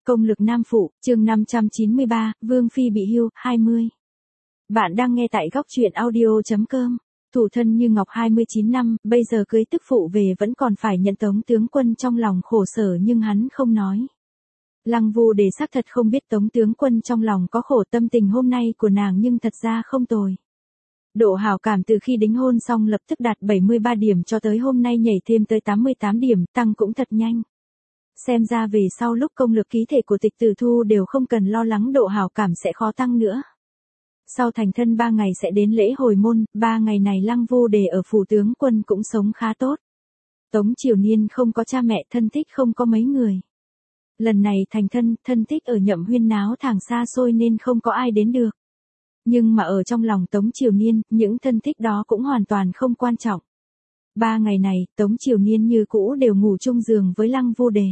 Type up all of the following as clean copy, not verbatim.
Công lực nam phụ, chương 593, Vương Phi bị hưu, 20. Bạn đang nghe tại góc truyện audio.com. Thủ thân như ngọc 29 năm, bây giờ cưới tức phụ về vẫn còn phải nhận Tống tướng quân, trong lòng khổ sở nhưng hắn không nói. Lăng Vu Đề xác thật không biết Tống tướng quân trong lòng có khổ, tâm tình hôm nay của nàng nhưng thật ra không tồi. Độ hảo cảm từ khi đính hôn xong lập tức đạt 73 điểm cho tới hôm nay nhảy thêm tới 88 điểm, tăng cũng thật nhanh. Xem ra về sau lúc công lực ký thể của Tịch Tử Thu đều không cần lo lắng độ hảo cảm sẽ khó tăng nữa. Sau thành thân 3 ngày sẽ đến lễ hồi môn, 3 ngày này Lăng Vu Đề ở phủ tướng quân cũng sống khá tốt. Tống Triều Niên không có cha mẹ, thân thích không có mấy người. Lần này thành thân, thân thích ở Nhậm Huyên náo thẳng xa xôi nên không có ai đến được. Nhưng mà ở trong lòng Tống Triều Niên, những thân thích đó cũng hoàn toàn không quan trọng. 3 ngày này, Tống Triều Niên như cũ đều ngủ chung giường với Lăng Vu Đề.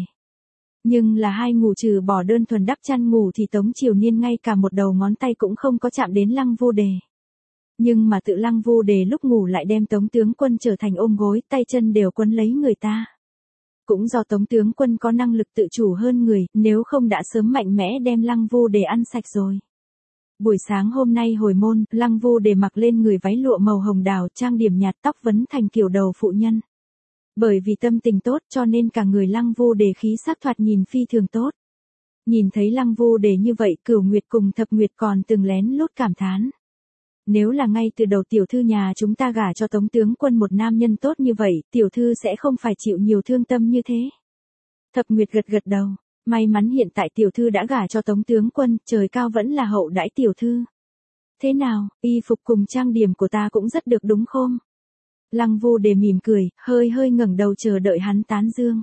Nhưng là hai ngủ trừ bỏ đơn thuần đắp chăn ngủ thì Tống Triều Niên ngay cả một đầu ngón tay cũng không có chạm đến Lăng Vu Đề. Nhưng mà tự Lăng Vu Đề lúc ngủ lại đem Tống tướng quân trở thành ôm gối, tay chân đều quấn lấy người ta. Cũng do Tống tướng quân có năng lực tự chủ hơn người, nếu không đã sớm mạnh mẽ đem Lăng Vu Đề ăn sạch rồi. Buổi sáng hôm nay hồi môn, Lăng Vu Đề mặc lên người váy lụa màu hồng đào, trang điểm nhạt, tóc vấn thành kiểu đầu phụ nhân. Bởi vì tâm tình tốt cho nên cả người Lăng Vu Đề khí sắc thoạt nhìn phi thường tốt. Nhìn thấy Lăng Vu Đề như vậy, Cửu Nguyệt cùng Thập Nguyệt còn từng lén lút cảm thán. Nếu là ngay từ đầu tiểu thư nhà chúng ta gả cho Tống tướng quân một nam nhân tốt như vậy, tiểu thư sẽ không phải chịu nhiều thương tâm như thế. Thập Nguyệt gật gật đầu, may mắn hiện tại tiểu thư đã gả cho Tống tướng quân, trời cao vẫn là hậu đãi tiểu thư. Thế nào, y phục cùng trang điểm của ta cũng rất được đúng không? Lăng Vu Đề mỉm cười, hơi ngẩng đầu chờ đợi hắn tán dương.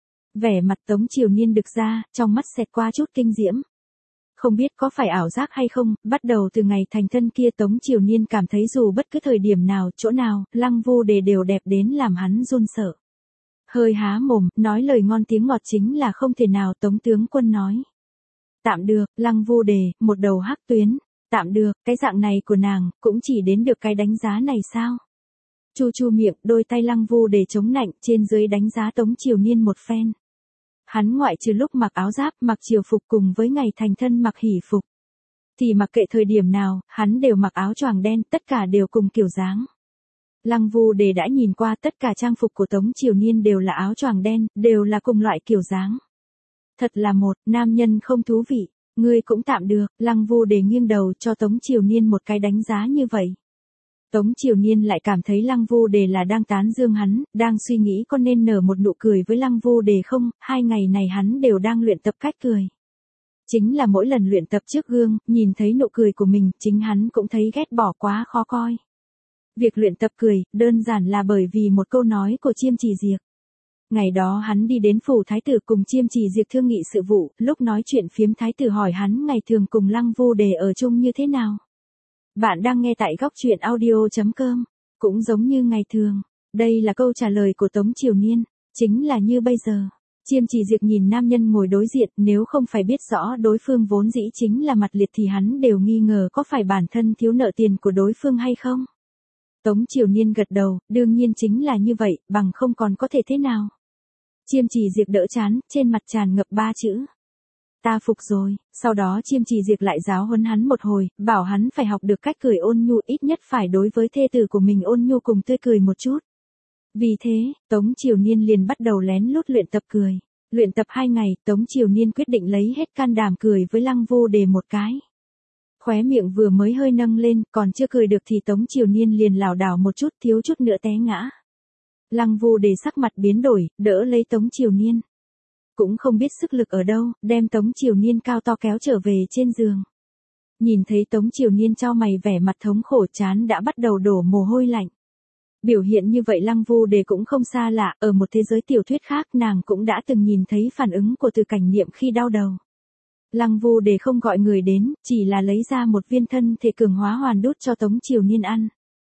Vẻ mặt Tống Triều Niên đực ra, trong mắt xẹt qua chút kinh diễm. Không biết có phải ảo giác hay không, bắt đầu từ ngày thành thân kia Tống Triều Niên cảm thấy dù bất cứ thời điểm nào, chỗ nào, Lăng Vu Đề đều đẹp đến làm hắn run sợ. Hơi há mồm, nói lời ngon tiếng ngọt chính là không thể nào. Tống tướng quân nói. Tạm được, Lăng Vu Đề, một đầu hắc tuyến. Tạm được, cái dạng này của nàng, cũng chỉ đến được cái đánh giá này sao? Chu miệng, đôi tay Lăng Vu Đề chống nạnh, trên dưới đánh giá Tống Triều Niên một phen. Hắn ngoại trừ lúc mặc áo giáp, mặc triều phục cùng với ngày thành thân mặc hỷ phục. Thì mặc kệ thời điểm nào, hắn đều mặc áo choàng đen, tất cả đều cùng kiểu dáng. Lăng Vu Đề đã nhìn qua tất cả trang phục của Tống Triều Niên đều là áo choàng đen, đều là cùng loại kiểu dáng. Thật là một nam nhân không thú vị, ngươi cũng tạm được. Lăng Vu Đề nghiêng đầu cho Tống Triều Niên một cái đánh giá như vậy. Tống Triều Niên lại cảm thấy Lăng Vu Đề là đang tán dương hắn, đang suy nghĩ có nên nở một nụ cười với Lăng Vu Đề không. 2 ngày này hắn đều đang luyện tập cách cười. Chính là mỗi lần luyện tập trước gương, nhìn thấy nụ cười của mình, chính hắn cũng thấy ghét bỏ quá khó coi. Việc luyện tập cười, đơn giản là bởi vì một câu nói của Chiêm Chỉ Diệc. Ngày đó hắn đi đến phủ thái tử cùng Chiêm Chỉ Diệc thương nghị sự vụ, lúc nói chuyện phiếm thái tử hỏi hắn ngày thường cùng Lăng Vu Đề ở chung như thế nào. Bạn đang nghe tại góc truyện audio.com, cũng giống như ngày thường. Đây là câu trả lời của Tống Triều Niên, chính là như bây giờ. Chiêm Chỉ Diệc nhìn nam nhân ngồi đối diện, nếu không phải biết rõ đối phương vốn dĩ chính là mặt liệt thì hắn đều nghi ngờ có phải bản thân thiếu nợ tiền của đối phương hay không. Tống Triều Niên gật đầu, đương nhiên chính là như vậy, bằng không còn có thể thế nào. Chiêm Chỉ Diệc đỡ chán, trên mặt tràn ngập 3 chữ. Ta phục rồi. Sau đó Chiêm Chỉ Diệc lại giáo huấn hắn một hồi, bảo hắn phải học được cách cười ôn nhu, ít nhất phải đối với thê tử của mình ôn nhu cùng tươi cười một chút. Vì thế, Tống Triều Niên liền bắt đầu lén lút luyện tập cười. Luyện tập 2 ngày, Tống Triều Niên quyết định lấy hết can đảm cười với Lăng Vu Đề một cái. Khóe miệng vừa mới hơi nâng lên, còn chưa cười được thì Tống Triều Niên liền lảo đảo một chút, thiếu chút nữa té ngã. Lăng Vu Đề sắc mặt biến đổi, đỡ lấy Tống Triều Niên. Cũng không biết sức lực ở đâu, đem Tống Triều Niên cao to kéo trở về trên giường. Nhìn thấy Tống Triều Niên chau mày vẻ mặt thống khổ, trán đã bắt đầu đổ mồ hôi lạnh. Biểu hiện như vậy Lăng Vu Đề cũng không xa lạ, ở một thế giới tiểu thuyết khác nàng cũng đã từng nhìn thấy phản ứng của Từ Cảnh Niệm khi đau đầu. Lăng Vu Đề không gọi người đến, chỉ là lấy ra một viên thân thể cường hóa hoàn đút cho Tống Triều Niên ăn.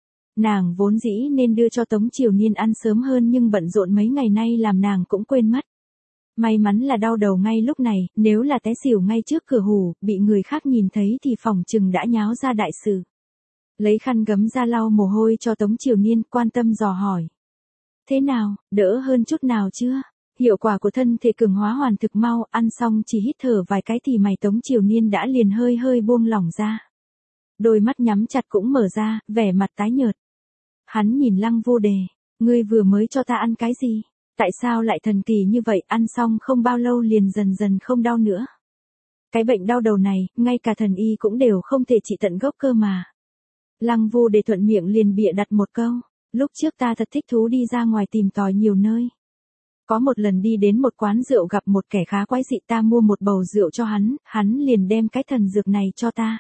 Nàng vốn dĩ nên đưa cho Tống Triều Niên ăn sớm hơn nhưng bận rộn mấy ngày nay làm nàng cũng quên mất. May mắn là đau đầu ngay lúc này, nếu là té xỉu ngay trước cửa hủ, bị người khác nhìn thấy thì phỏng chừng đã nháo ra đại sự. Lấy khăn gấm ra lau mồ hôi cho Tống Triều Niên, quan tâm dò hỏi. Thế nào, đỡ hơn chút nào chưa? hiệu quả của thân thể cường hóa hoàn thực mau, ăn xong chỉ hít thở vài cái thì mày Tống Triều Niên đã liền hơi hơi buông lỏng ra. Đôi mắt nhắm chặt cũng mở ra, vẻ mặt tái nhợt. Hắn nhìn Lăng Vô Đề, ngươi vừa mới cho ta ăn cái gì? Tại sao lại thần kỳ như vậy, ăn xong không bao lâu liền dần dần không đau nữa? Cái bệnh đau đầu này, ngay cả thần y cũng đều không thể trị tận gốc cơ mà. Lăng Vô Đề thuận miệng liền bịa đặt một câu, lúc trước ta thật thích thú đi ra ngoài tìm tòi nhiều nơi. Có một lần đi đến một quán rượu gặp một kẻ khá quái dị, ta mua một bầu rượu cho hắn liền đem cái thần dược này cho ta.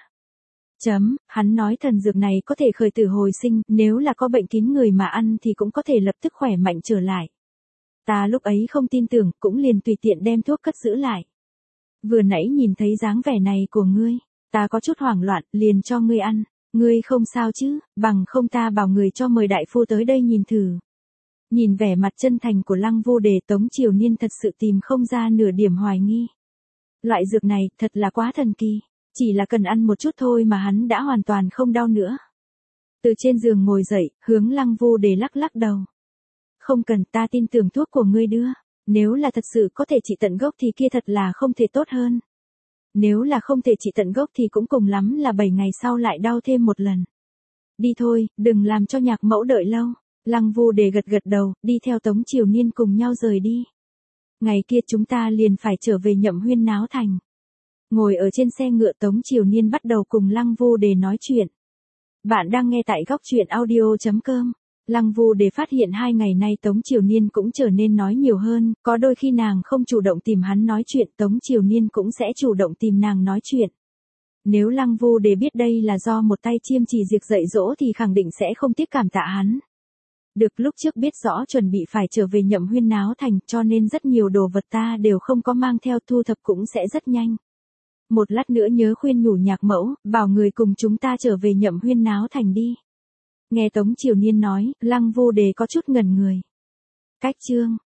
Hắn nói thần dược này có thể khởi tử hồi sinh, nếu là có bệnh kín người mà ăn thì cũng có thể lập tức khỏe mạnh trở lại. Ta lúc ấy không tin tưởng, cũng liền tùy tiện đem thuốc cất giữ lại. Vừa nãy nhìn thấy dáng vẻ này của ngươi, ta có chút hoảng loạn, liền cho ngươi ăn. Ngươi không sao chứ, bằng không ta bảo người cho mời đại phu tới đây nhìn thử. Nhìn vẻ mặt chân thành của Lăng Vô Đề, Tống Triều Niên thật sự tìm không ra nửa điểm hoài nghi. Loại dược này thật là quá thần kỳ, chỉ là cần ăn một chút thôi mà hắn đã hoàn toàn không đau nữa. Từ trên giường ngồi dậy, hướng Lăng Vô Đề lắc lắc đầu. Không cần, ta tin tưởng thuốc của ngươi đưa. Nếu là thật sự có thể trị tận gốc thì kia thật là không thể tốt hơn. Nếu là không thể trị tận gốc thì cũng cùng lắm là 7 ngày sau lại đau thêm một lần. Đi thôi, đừng làm cho Nhạc Mẫu đợi lâu. Lăng Vô Đề gật gật đầu, đi theo Tống Triều Niên cùng nhau rời đi. Ngày kia chúng ta liền phải trở về Nhậm Huyên Náo Thành. Ngồi ở trên xe ngựa, Tống Triều Niên bắt đầu cùng Lăng Vô Đề nói chuyện. Bạn đang nghe tại góc truyện audio.com. Lăng Vô Đề phát hiện 2 ngày nay Tống Triều Niên cũng trở nên nói nhiều hơn, có đôi khi nàng không chủ động tìm hắn nói chuyện, Tống Triều Niên cũng sẽ chủ động tìm nàng nói chuyện. Nếu Lăng Vô Đề biết đây là do một tay chiêm chỉ diệt dạy dỗ thì khẳng định sẽ không tiếc cảm tạ hắn. Được, lúc trước biết rõ chuẩn bị phải trở về Nhậm Huyên Náo Thành, cho nên rất nhiều đồ vật ta đều không có mang theo, thu thập cũng sẽ rất nhanh. Một lát nữa nhớ khuyên nhủ Nhạc Mẫu, bảo người cùng chúng ta trở về Nhậm Huyên Náo Thành đi. Nghe Tống Triều Niên nói, Lăng Vô Đề có chút ngẩn người. Cách chương